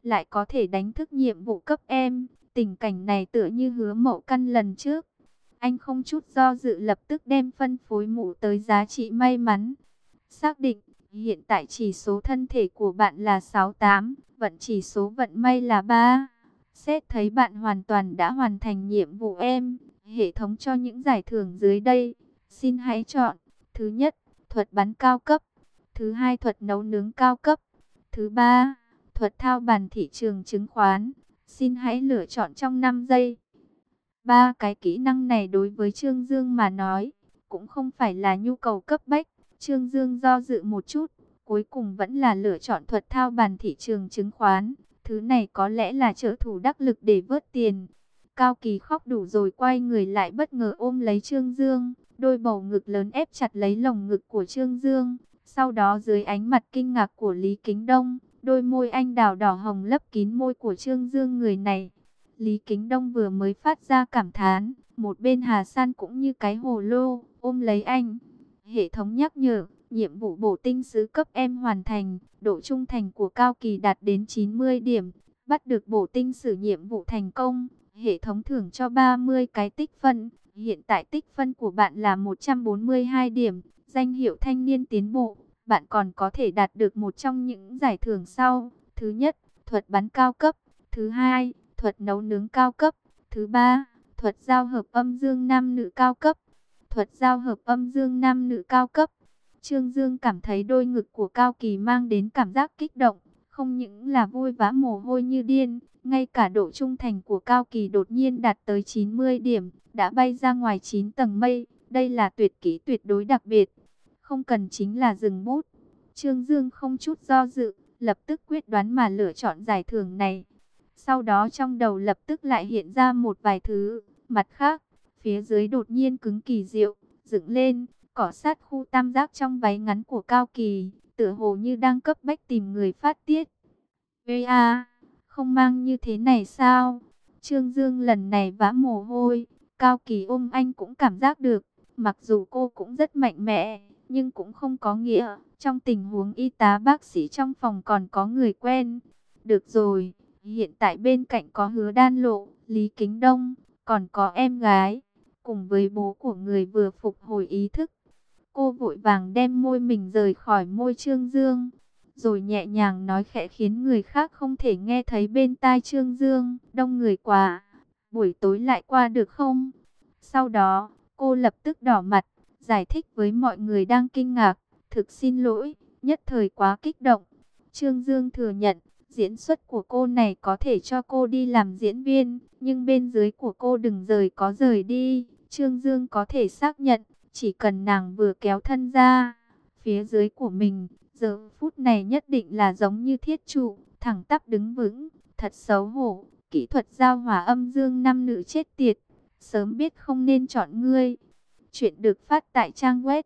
[SPEAKER 1] lại có thể đánh thức nhiệm vụ cấp em. Tình cảnh này tựa như Hứa Mậu Căn lần trước. Anh không chút do dự lập tức đem phân phối mũ tới giá trị may mắn. Xác định, hiện tại chỉ số thân thể của bạn là 68, vận chỉ số vận may là 3. Xét thấy bạn hoàn toàn đã hoàn thành nhiệm vụ em. Hệ thống cho những giải thưởng dưới đây. Xin hãy chọn. Thứ nhất, thuật bắn cao cấp. Thứ hai, thuật nấu nướng cao cấp. Thứ ba, thuật thao bàn thị trường chứng khoán. Xin hãy lựa chọn trong 5 giây. Ba cái kỹ năng này đối với Trương Dương mà nói, cũng không phải là nhu cầu cấp bách. Trương Dương do dự một chút, cuối cùng vẫn là lựa chọn thuật thao bàn thị trường chứng khoán. Thứ này có lẽ là trợ thủ đắc lực để vớt tiền. Cao Kỳ khóc đủ rồi quay người lại bất ngờ ôm lấy Trương Dương. Đôi bầu ngực lớn ép chặt lấy lồng ngực của Trương Dương. Sau đó dưới ánh mặt kinh ngạc của Lý Kính Đông, đôi môi anh đào đỏ hồng lấp kín môi của Trương Dương. Người này, Lý Kính Đông vừa mới phát ra cảm thán, một bên Hà San cũng như cái hồ lô, ôm lấy anh. Hệ thống nhắc nhở, nhiệm vụ bổ tinh sứ cấp em hoàn thành, độ trung thành của Cao Kỳ đạt đến 90 điểm, bắt được bổ tinh sử nhiệm vụ thành công. Hệ thống thưởng cho 30 cái tích phân, hiện tại tích phân của bạn là 142 điểm, danh hiệu thanh niên tiến bộ. Bạn còn có thể đạt được một trong những giải thưởng sau. Thứ nhất, thuật bắn cao cấp. Thứ hai, thuật nấu nướng cao cấp. Thứ ba, thuật giao hợp âm dương nam nữ cao cấp. Thuật giao hợp âm dương nam nữ cao cấp. Trương Dương cảm thấy đôi ngực của Cao Kỳ mang đến cảm giác kích động. Không những là vui vã mồ hôi như điên, ngay cả độ trung thành của Cao Kỳ đột nhiên đạt tới 90 điểm, đã bay ra ngoài 9 tầng mây. Đây là tuyệt kỹ tuyệt đối đặc biệt. Không cần chính là dừng bút. Trương Dương không chút do dự, lập tức quyết đoán mà lựa chọn giải thưởng này. Sau đó trong đầu lập tức lại hiện ra một vài thứ. Mặt khác, phía dưới đột nhiên cứng kỳ diệu, dựng lên, cỏ sát khu tam giác trong váy ngắn của Cao Kỳ, tựa hồ như đang cấp bách tìm người phát tiết. Ê a, không mang như thế này sao? Trương Dương lần này vã mồ hôi, Cao Kỳ ôm anh cũng cảm giác được, mặc dù cô cũng rất mạnh mẽ, nhưng cũng không có nghĩa, trong tình huống y tá bác sĩ trong phòng còn có người quen. Được rồi, hiện tại bên cạnh có Hứa Đan Lộ, Lý Kính Đông, còn có em gái, cùng với bố của người vừa phục hồi ý thức. Cô vội vàng đem môi mình rời khỏi môi Trương Dương, rồi nhẹ nhàng nói khẽ khiến người khác không thể nghe thấy bên tai Trương Dương. Đông người quá, buổi tối lại qua được không? Sau đó, cô lập tức đỏ mặt, giải thích với mọi người đang kinh ngạc. Thực xin lỗi, nhất thời quá kích động. Trương Dương thừa nhận, diễn xuất của cô này có thể cho cô đi làm diễn viên, nhưng bên dưới của cô đừng rời có rời đi. Trương Dương có thể xác nhận, chỉ cần nàng vừa kéo thân ra, phía dưới của mình, giờ phút này nhất định là giống như thiết trụ, thẳng tắp đứng vững. Thật xấu hổ, kỹ thuật giao hòa âm dương nam nữ chết tiệt. Sớm biết không nên chọn ngươi. Chuyện được phát tại trang web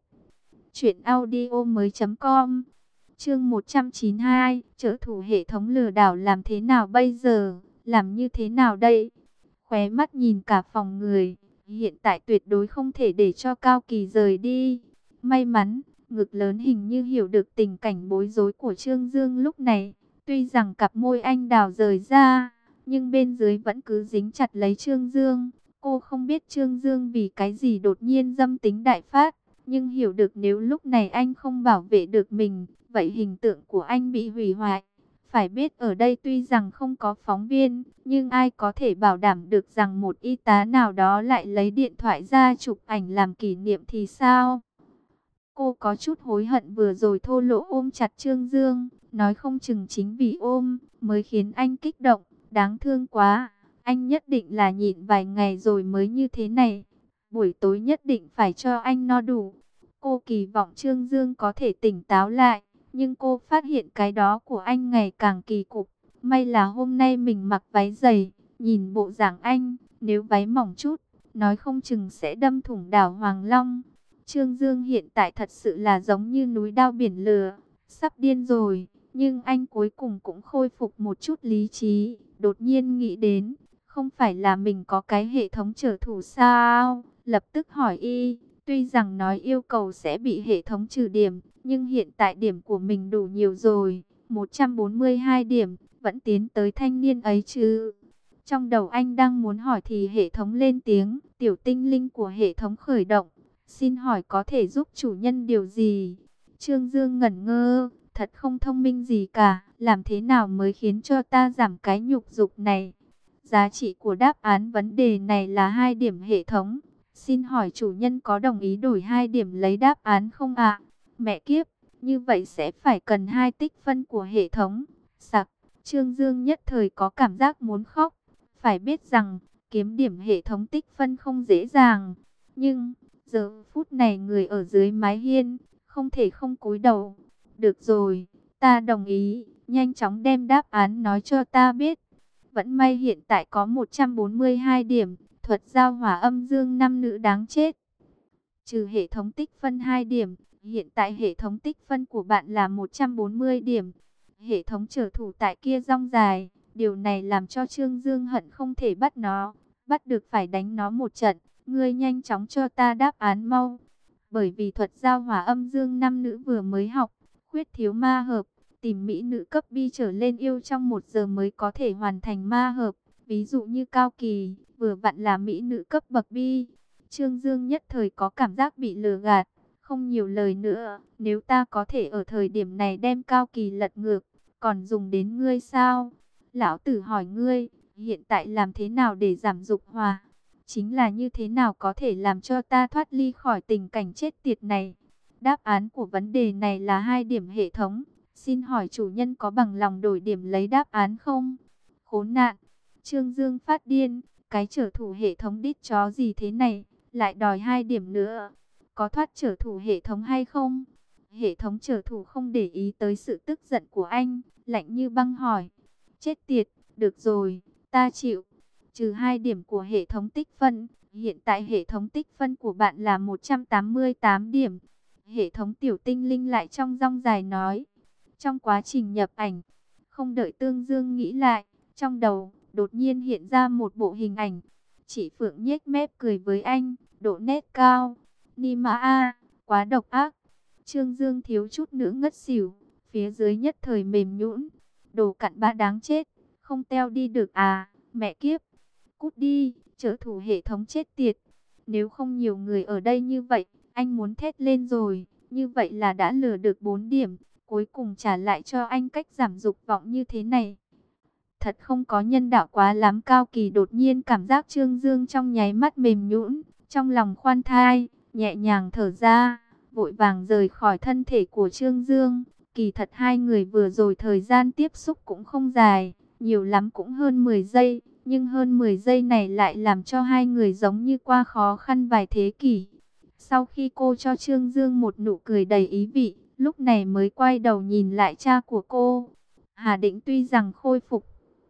[SPEAKER 1] truyệnaudiomoi.com. Chương 192, trợ thủ hệ thống lừa đảo làm thế nào bây giờ? Làm như thế nào đây? Khóe mắt nhìn cả phòng người, hiện tại tuyệt đối không thể để cho Cao Kỳ rời đi. May mắn, ngực lớn hình như hiểu được tình cảnh bối rối của Trương Dương lúc này. Tuy rằng cặp môi anh đào rời ra, nhưng bên dưới vẫn cứ dính chặt lấy Trương Dương. Cô không biết Trương Dương vì cái gì đột nhiên dâm tính đại phát, nhưng hiểu được nếu lúc này anh không bảo vệ được mình, vậy hình tượng của anh bị hủy hoại. Phải biết ở đây tuy rằng không có phóng viên, nhưng ai có thể bảo đảm được rằng một y tá nào đó lại lấy điện thoại ra chụp ảnh làm kỷ niệm thì sao? Cô có chút hối hận vừa rồi thô lỗ ôm chặt Trương Dương, nói không chừng chính vì ôm mới khiến anh kích động, đáng thương quá. Anh nhất định là nhịn vài ngày rồi mới như thế này. Buổi tối nhất định phải cho anh no đủ. Cô kỳ vọng Trương Dương có thể tỉnh táo lại, nhưng cô phát hiện cái đó của anh ngày càng kỳ cục. May là hôm nay mình mặc váy dày, nhìn bộ dạng anh, nếu váy mỏng chút, nói không chừng sẽ đâm thủng đảo Hoàng Long. Trương Dương hiện tại thật sự là giống như núi đao biển lửa, sắp điên rồi, nhưng anh cuối cùng cũng khôi phục một chút lý trí, đột nhiên nghĩ đến, không phải là mình có cái hệ thống trợ thủ sao? Lập tức hỏi y, tuy rằng nói yêu cầu sẽ bị hệ thống trừ điểm, nhưng hiện tại điểm của mình đủ nhiều rồi, 142 điểm, vẫn tiến tới thanh niên ấy chứ? Trong đầu anh đang muốn hỏi thì hệ thống lên tiếng, tiểu tinh linh của hệ thống khởi động. Xin hỏi có thể giúp chủ nhân điều gì? Trương Dương ngẩn ngơ, thật không thông minh gì cả, làm thế nào mới khiến cho ta giảm cái nhục dục này? Giá trị của đáp án vấn đề này là 2 điểm hệ thống. Xin hỏi chủ nhân có đồng ý đổi 2 điểm lấy đáp án không ạ? Mẹ kiếp, như vậy sẽ phải cần 2 tích phân của hệ thống. Sặc, Trương Dương nhất thời có cảm giác muốn khóc. Phải biết rằng, kiếm điểm hệ thống tích phân không dễ dàng. Nhưng, giờ phút này người ở dưới mái hiên, không thể không cúi đầu. Được rồi, ta đồng ý, nhanh chóng đem đáp án nói cho ta biết. Vẫn may hiện tại có 142 điểm, thuật giao hỏa âm dương nam nữ đáng chết. Trừ hệ thống tích phân 2 điểm, hiện tại hệ thống tích phân của bạn là 140 điểm. Hệ thống trở thủ tại kia rong dài, điều này làm cho Trương Dương hận không thể bắt nó, bắt được phải đánh nó một trận. Ngươi nhanh chóng cho ta đáp án mau. Bởi vì thuật giao hỏa âm dương nam nữ vừa mới học, khuyết thiếu ma hợp, tìm mỹ nữ cấp bi trở lên yêu trong 1 giờ mới có thể hoàn thành ma hợp. Ví dụ như Cao Kỳ, vừa vặn là mỹ nữ cấp bậc bi. Trương Dương nhất thời có cảm giác bị lừa gạt, không nhiều lời nữa. Nếu ta có thể ở thời điểm này đem Cao Kỳ lật ngược, còn dùng đến ngươi sao? Lão tử hỏi ngươi, hiện tại làm thế nào để giảm dục hỏa? Chính là như thế nào có thể làm cho ta thoát ly khỏi tình cảnh chết tiệt này? Đáp án của vấn đề này là 2 điểm hệ thống. Xin hỏi chủ nhân có bằng lòng đổi điểm lấy đáp án không? Khốn nạn! Trương Dương phát điên, cái trở thủ hệ thống đít chó gì thế này, lại đòi 2 điểm nữa. Có thoát trở thủ hệ thống hay không? Hệ thống trở thủ không để ý tới sự tức giận của anh, lạnh như băng hỏi. Chết tiệt, được rồi, ta chịu. Trừ 2 điểm của hệ thống tích phân, hiện tại hệ thống tích phân của bạn là 188 điểm. Hệ thống tiểu tinh linh lại trong rong dài nói. Trong quá trình nhập ảnh, không đợi Tương Dương nghĩ lại, trong đầu đột nhiên hiện ra một bộ hình ảnh. Chỉ Phượng nhếch mép cười với anh, độ nét cao. Ni mà a, quá độc ác. Trương Dương thiếu chút nữa ngất xỉu, phía dưới nhất thời mềm nhũn. Đồ cặn bã đáng chết, không teo đi được à, mẹ kiếp. Cút đi, trợ thủ hệ thống chết tiệt. Nếu không nhiều người ở đây như vậy, anh muốn thét lên rồi. Như vậy là đã lừa được 4 điểm, cuối cùng trả lại cho anh cách giảm dục vọng như thế này. Thật không có nhân đạo quá lắm. Cao Kỳ đột nhiên cảm giác Trương Dương trong nháy mắt mềm nhũn, trong lòng khoan thai, nhẹ nhàng thở ra, vội vàng rời khỏi thân thể của Trương Dương. Kỳ thật 2 người vừa rồi thời gian tiếp xúc cũng không dài, nhiều lắm cũng hơn 10 giây, nhưng hơn 10 giây này lại làm cho 2 người giống như qua khó khăn vài thế kỷ. Sau khi cô cho Trương Dương một nụ cười đầy ý vị, lúc này mới quay đầu nhìn lại cha của cô. Hà Định tuy rằng khôi phục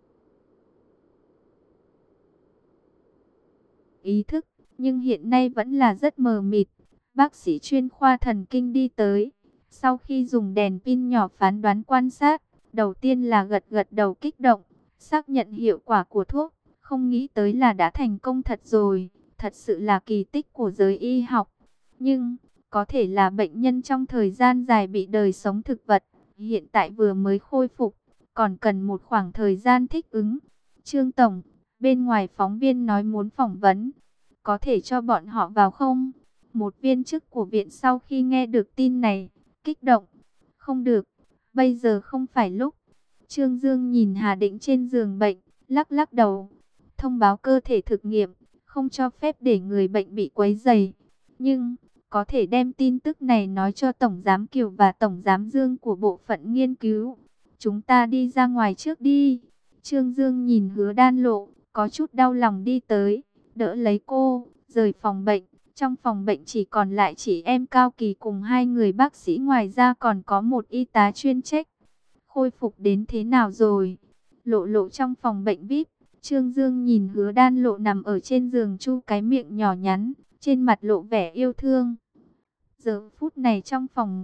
[SPEAKER 1] ý thức, nhưng hiện nay vẫn là rất mờ mịt. Bác sĩ chuyên khoa thần kinh đi tới, sau khi dùng đèn pin nhỏ phán đoán quan sát, đầu tiên là gật gật đầu kích động, xác nhận hiệu quả của thuốc, không nghĩ tới là đã thành công thật rồi, thật sự là kỳ tích của giới y học. Nhưng, có thể là bệnh nhân trong thời gian dài bị đời sống thực vật, hiện tại vừa mới khôi phục, còn cần một khoảng thời gian thích ứng. Trương Tổng, bên ngoài phóng viên nói muốn phỏng vấn, có thể cho bọn họ vào không? Một viên chức của viện sau khi nghe được tin này, kích động. Không được, bây giờ không phải lúc. Trương Dương nhìn Hà Định trên giường bệnh, lắc lắc đầu. Thông báo cơ thể thực nghiệm, không cho phép để người bệnh bị quấy rầy. Nhưng, có thể đem tin tức này nói cho Tổng Giám Kiều và Tổng Giám Dương của bộ phận nghiên cứu. Chúng ta đi ra ngoài trước đi. Trương Dương nhìn Hứa Đan Lộ, có chút đau lòng đi tới, đỡ lấy cô, rời phòng bệnh. Trong phòng bệnh chỉ còn lại chị em Cao Kỳ cùng 2 người bác sĩ, ngoài ra còn có một y tá chuyên trách. Khôi phục đến thế nào rồi? Lộ Lộ trong phòng bệnh VIP, Trương Dương nhìn Hứa Đan Lộ nằm ở trên giường chu cái miệng nhỏ nhắn, trên mặt lộ vẻ yêu thương. Giờ phút này trong phòng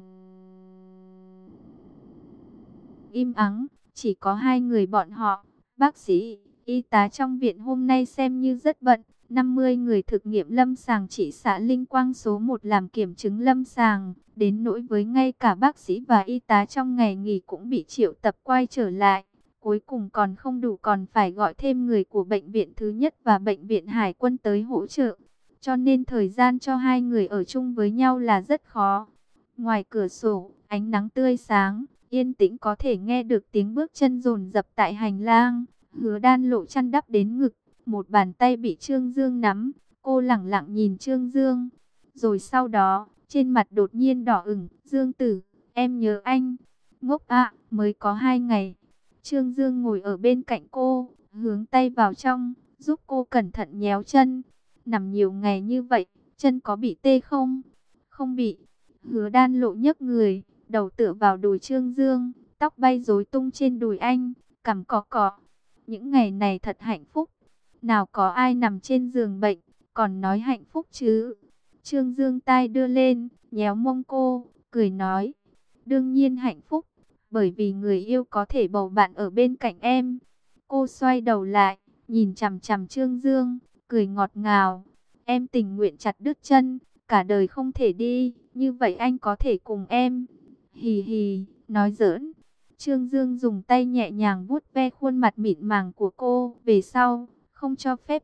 [SPEAKER 1] im ắng, chỉ có 2 người bọn họ. Bác sĩ, y tá trong viện hôm nay xem như rất bận. 50 người thực nghiệm lâm sàng chỉ xã Linh Quang số 1 làm kiểm chứng lâm sàng. Đến nỗi với ngay cả bác sĩ và y tá trong ngày nghỉ cũng bị triệu tập quay trở lại. Cuối cùng còn không đủ, còn phải gọi thêm người của bệnh viện thứ nhất và bệnh viện Hải quân tới hỗ trợ. Cho nên thời gian cho hai người ở chung với nhau là rất khó. Ngoài cửa sổ, ánh nắng tươi sáng, yên tĩnh có thể nghe được tiếng bước chân dồn dập tại hành lang. Hứa Đan Lộ chăn đắp đến ngực, một bàn tay bị Trương Dương nắm. Cô lẳng lặng nhìn Trương Dương. Rồi sau đó, trên mặt đột nhiên đỏ ửng. Dương Tử, em nhớ anh. Ngốc ạ, mới có 2 ngày. Trương Dương ngồi ở bên cạnh cô, hướng tay vào trong, giúp cô cẩn thận nhéo chân. Nằm nhiều ngày như vậy, chân có bị tê không? Không bị. Hứa Đan Lộ nhấc người, đầu tựa vào đùi Trương Dương, tóc bay rối tung trên đùi anh, cằm cọ cọ. Những ngày này thật hạnh phúc. Nào có ai nằm trên giường bệnh, còn nói hạnh phúc chứ? Trương Dương tai đưa lên, nhéo mông cô, cười nói. Đương nhiên hạnh phúc, bởi vì người yêu có thể bầu bạn ở bên cạnh em. Cô xoay đầu lại, nhìn chằm chằm Trương Dương, cười ngọt ngào. Em tình nguyện chặt đứt chân, cả đời không thể đi, như vậy anh có thể cùng em. Hì hì, nói giỡn. Trương Dương dùng tay nhẹ nhàng vuốt ve khuôn mặt mịn màng của cô. Về sau, không cho phép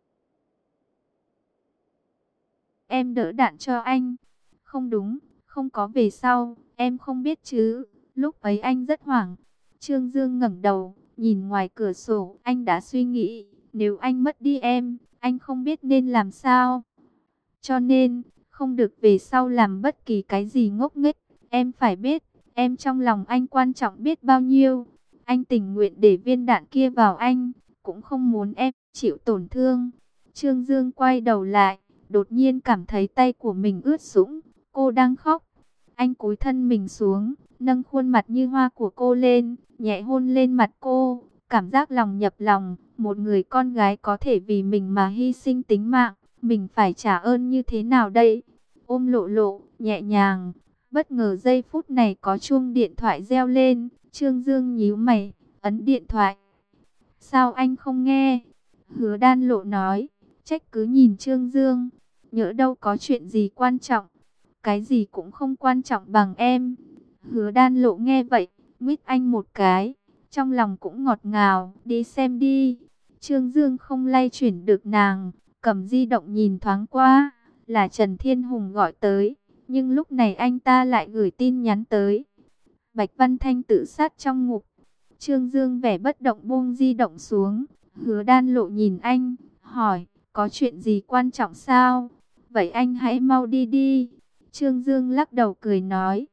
[SPEAKER 1] em đỡ đạn cho anh. Không đúng, không có về sau, em không biết chứ. Lúc ấy anh rất hoảng. Trương Dương ngẩng đầu, nhìn ngoài cửa sổ. Anh đã suy nghĩ, nếu anh mất đi em, anh không biết nên làm sao. Cho nên, không được về sau làm bất kỳ cái gì ngốc nghếch. Em phải biết, em trong lòng anh quan trọng biết bao nhiêu. Anh tình nguyện để viên đạn kia vào anh, cũng không muốn em chịu tổn thương. Trương Dương quay đầu lại, đột nhiên cảm thấy tay của mình ướt sũng. Cô đang khóc. Anh cúi thân mình xuống, nâng khuôn mặt như hoa của cô lên, nhẹ hôn lên mặt cô. Cảm giác lòng nhập lòng, một người con gái có thể vì mình mà hy sinh tính mạng. Mình phải trả ơn như thế nào đây? Ôm Lộ Lộ, nhẹ nhàng. Bất ngờ giây phút này có chuông điện thoại reo lên. Trương Dương nhíu mày, ấn điện thoại. Sao anh không nghe? Hứa Đan Lộ nói, trách cứ nhìn Trương Dương. Nhỡ đâu có chuyện gì quan trọng. Cái gì cũng không quan trọng bằng em. Hứa Đan Lộ nghe vậy, nguyết anh một cái. Trong lòng cũng ngọt ngào, đi xem đi. Trương Dương không lay chuyển được nàng, cầm di động nhìn thoáng qua, là Trần Thiên Hùng gọi tới. Nhưng lúc này anh ta lại gửi tin nhắn tới. Bạch Văn Thanh tự sát trong ngục. Trương Dương vẻ bất động buông di động xuống. Hứa Đan Lộ nhìn anh, hỏi, có chuyện gì quan trọng sao? Vậy anh hãy mau đi đi. Trương Dương lắc đầu cười nói,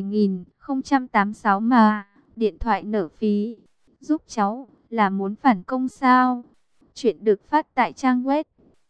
[SPEAKER 1] 10.086 mà, điện thoại nở phí. Giúp cháu, là muốn phản công sao? Chuyện được phát tại trang web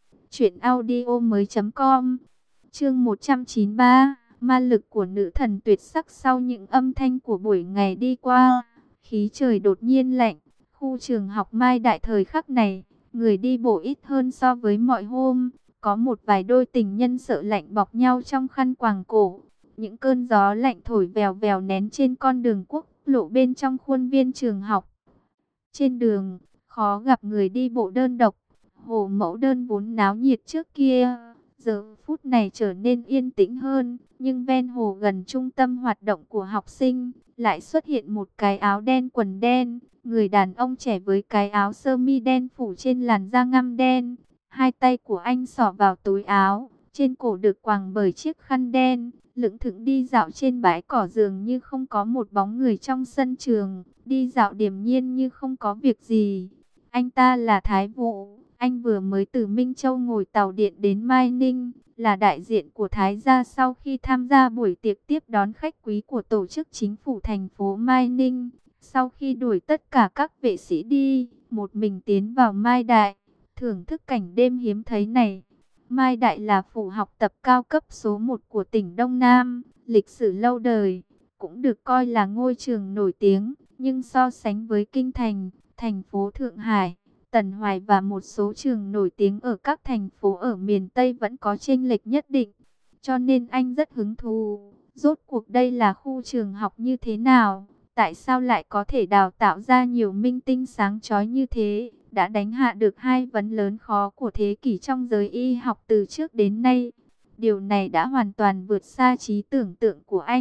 [SPEAKER 1] truyệnaudiomoi.com. Chương 193, ma lực của nữ thần tuyệt sắc. Sau những âm thanh của buổi ngày đi qua, khí trời đột nhiên lạnh. Khu trường học Mai Đại thời khắc này, người đi bộ ít hơn so với mọi hôm. Có một vài đôi tình nhân sợ lạnh bọc nhau trong khăn quàng cổ. Những cơn gió lạnh thổi vèo vèo nén trên con đường quốc lộ bên trong khuôn viên trường học. Trên đường, khó gặp người đi bộ đơn độc. Hồ Mẫu Đơn vốn náo nhiệt trước kia, giờ phút này trở nên yên tĩnh hơn. Nhưng ven hồ gần trung tâm hoạt động của học sinh, lại xuất hiện một cái áo đen quần đen. Người đàn ông trẻ với cái áo sơ mi đen phủ trên làn da ngăm đen. Hai tay của anh xỏ vào túi áo, trên cổ được quàng bởi chiếc khăn đen, lững thững đi dạo trên bãi cỏ dường như không có một bóng người trong sân trường, đi dạo điềm nhiên như không có việc gì. Anh ta là Thái Vũ, anh vừa mới từ Minh Châu ngồi tàu điện đến Mai Ninh, là đại diện của Thái gia sau khi tham gia buổi tiệc tiếp đón khách quý của tổ chức chính phủ thành phố Mai Ninh. Sau khi đuổi tất cả các vệ sĩ đi, một mình tiến vào Mai Đại, thưởng thức cảnh đêm hiếm thấy này. Mai Đại là phủ học tập cao cấp số 1 của tỉnh Đông Nam, lịch sử lâu đời, cũng được coi là ngôi trường nổi tiếng, nhưng so sánh với Kinh Thành, thành phố Thượng Hải, Tần Hoài và một số trường nổi tiếng ở các thành phố ở miền Tây vẫn có chênh lệch nhất định. Cho nên anh rất hứng thú, rốt cuộc đây là khu trường học như thế nào? Tại sao lại có thể đào tạo ra nhiều minh tinh sáng chói như thế? Đã đánh hạ được hai vấn lớn khó của thế kỷ trong giới y học từ trước đến nay. Điều này đã hoàn toàn vượt xa trí tưởng tượng của anh.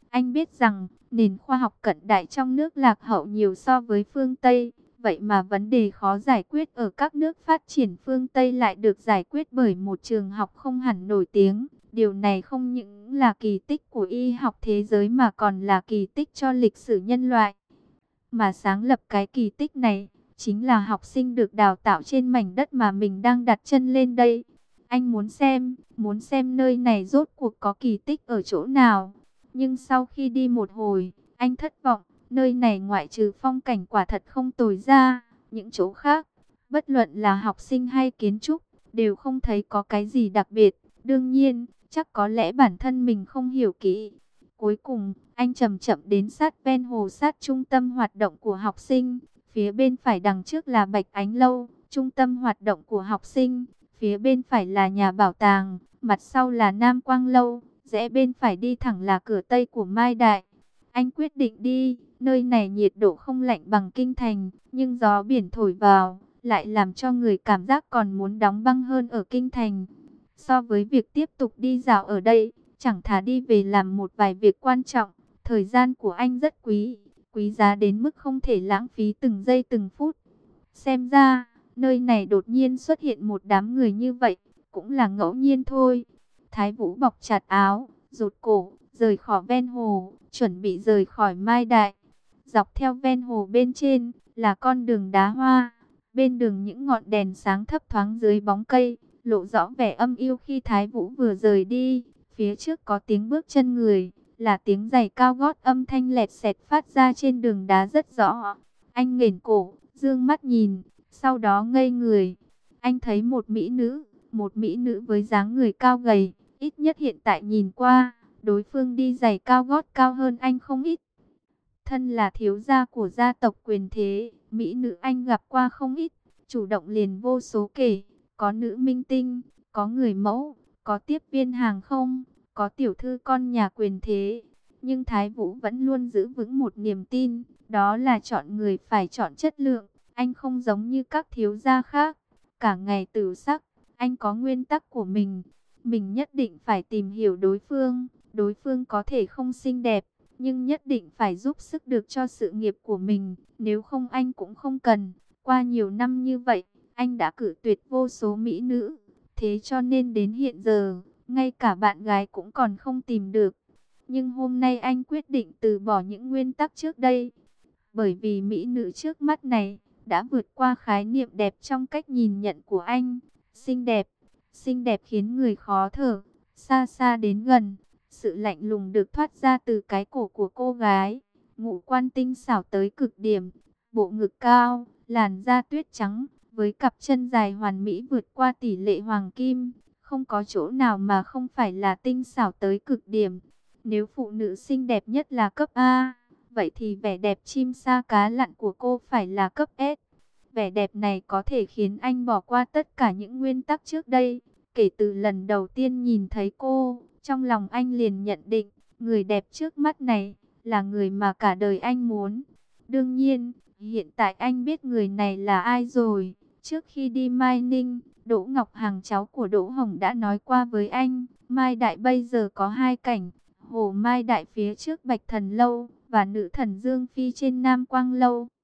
[SPEAKER 1] Anh biết rằng nền khoa học cận đại trong nước lạc hậu nhiều so với phương Tây. Vậy mà vấn đề khó giải quyết ở các nước phát triển phương Tây lại được giải quyết bởi một trường học không hẳn nổi tiếng. Điều này không những là kỳ tích của y học thế giới mà còn là kỳ tích cho lịch sử nhân loại. Mà sáng lập cái kỳ tích này chính là học sinh được đào tạo trên mảnh đất mà mình đang đặt chân lên đây. Anh muốn xem nơi này rốt cuộc có kỳ tích ở chỗ nào. Nhưng sau khi đi một hồi, anh thất vọng. Nơi này ngoại trừ phong cảnh quả thật không tồi ra, những chỗ khác, bất luận là học sinh hay kiến trúc, đều không thấy có cái gì đặc biệt. Đương nhiên, chắc có lẽ bản thân mình không hiểu kỹ. Cuối cùng, anh chậm chậm đến sát ven hồ, sát trung tâm hoạt động của học sinh. Phía bên phải đằng trước là Bạch Ánh Lâu, trung tâm hoạt động của học sinh. Phía bên phải là nhà bảo tàng, mặt sau là Nam Quang Lâu, rẽ bên phải đi thẳng là cửa Tây của Mai Đại. Anh quyết định đi, nơi này nhiệt độ không lạnh bằng kinh thành, nhưng gió biển thổi vào, lại làm cho người cảm giác còn muốn đóng băng hơn ở kinh thành. So với việc tiếp tục đi dạo ở đây, chẳng thà đi về làm một vài việc quan trọng. Thời gian của anh rất quý giá đến mức không thể lãng phí từng giây từng phút. Xem ra, nơi này đột nhiên xuất hiện một đám người như vậy, cũng là ngẫu nhiên thôi. Thái Vũ bọc chặt áo, rụt cổ, rời khỏi ven hồ, chuẩn bị rời khỏi Mai Đại. Dọc theo ven hồ bên trên là con đường đá hoa, bên đường những ngọn đèn sáng thấp thoáng dưới bóng cây, lộ rõ vẻ âm u. Khi Thái Vũ vừa rời đi, phía trước có tiếng bước chân người, là tiếng giày cao gót, âm thanh lẹt xẹt phát ra trên đường đá rất rõ. Anh nghển cổ, dương mắt nhìn, sau đó ngây người. Anh thấy một mỹ nữ với dáng người cao gầy, ít nhất hiện tại nhìn qua, đối phương đi giày cao gót cao hơn anh không ít. Thân là thiếu gia của gia tộc quyền thế, mỹ nữ anh gặp qua không ít, chủ động liền vô số kể, có nữ minh tinh, có người mẫu, có tiếp viên hàng không, có tiểu thư con nhà quyền thế. Nhưng Thái Vũ vẫn luôn giữ vững một niềm tin, đó là chọn người phải chọn chất lượng. Anh không giống như các thiếu gia khác, cả ngày tửu sắc, anh có nguyên tắc của mình. Mình nhất định phải tìm hiểu đối phương có thể không xinh đẹp, nhưng nhất định phải giúp sức được cho sự nghiệp của mình, nếu không anh cũng không cần. Qua nhiều năm như vậy, anh đã cử tuyệt vô số mỹ nữ, thế cho nên đến hiện giờ, ngay cả bạn gái cũng còn không tìm được. Nhưng hôm nay anh quyết định từ bỏ những nguyên tắc trước đây, bởi vì mỹ nữ trước mắt này đã vượt qua khái niệm đẹp trong cách nhìn nhận của anh. Xinh đẹp khiến người khó thở, xa xa đến gần. Sự lạnh lùng được thoát ra từ cái cổ của cô gái, ngũ quan tinh xảo tới cực điểm, bộ ngực cao, làn da tuyết trắng, với cặp chân dài hoàn mỹ vượt qua tỷ lệ hoàng kim, không có chỗ nào mà không phải là tinh xảo tới cực điểm. Nếu phụ nữ xinh đẹp nhất là cấp A, vậy thì vẻ đẹp chim sa cá lặn của cô phải là cấp S. Vẻ đẹp này có thể khiến anh bỏ qua tất cả những nguyên tắc trước đây. Kể từ lần đầu tiên nhìn thấy cô, trong lòng anh liền nhận định, người đẹp trước mắt này là người mà cả đời anh muốn. Đương nhiên, hiện tại anh biết người này là ai rồi. Trước khi đi Mai Ninh, Đỗ Ngọc Hằng cháu của Đỗ Hồng đã nói qua với anh, Mai Đại bây giờ có hai cảnh, Hồ Mai Đại phía trước Bạch Thần Lâu và Nữ Thần Dương Phi trên Nam Quang Lâu.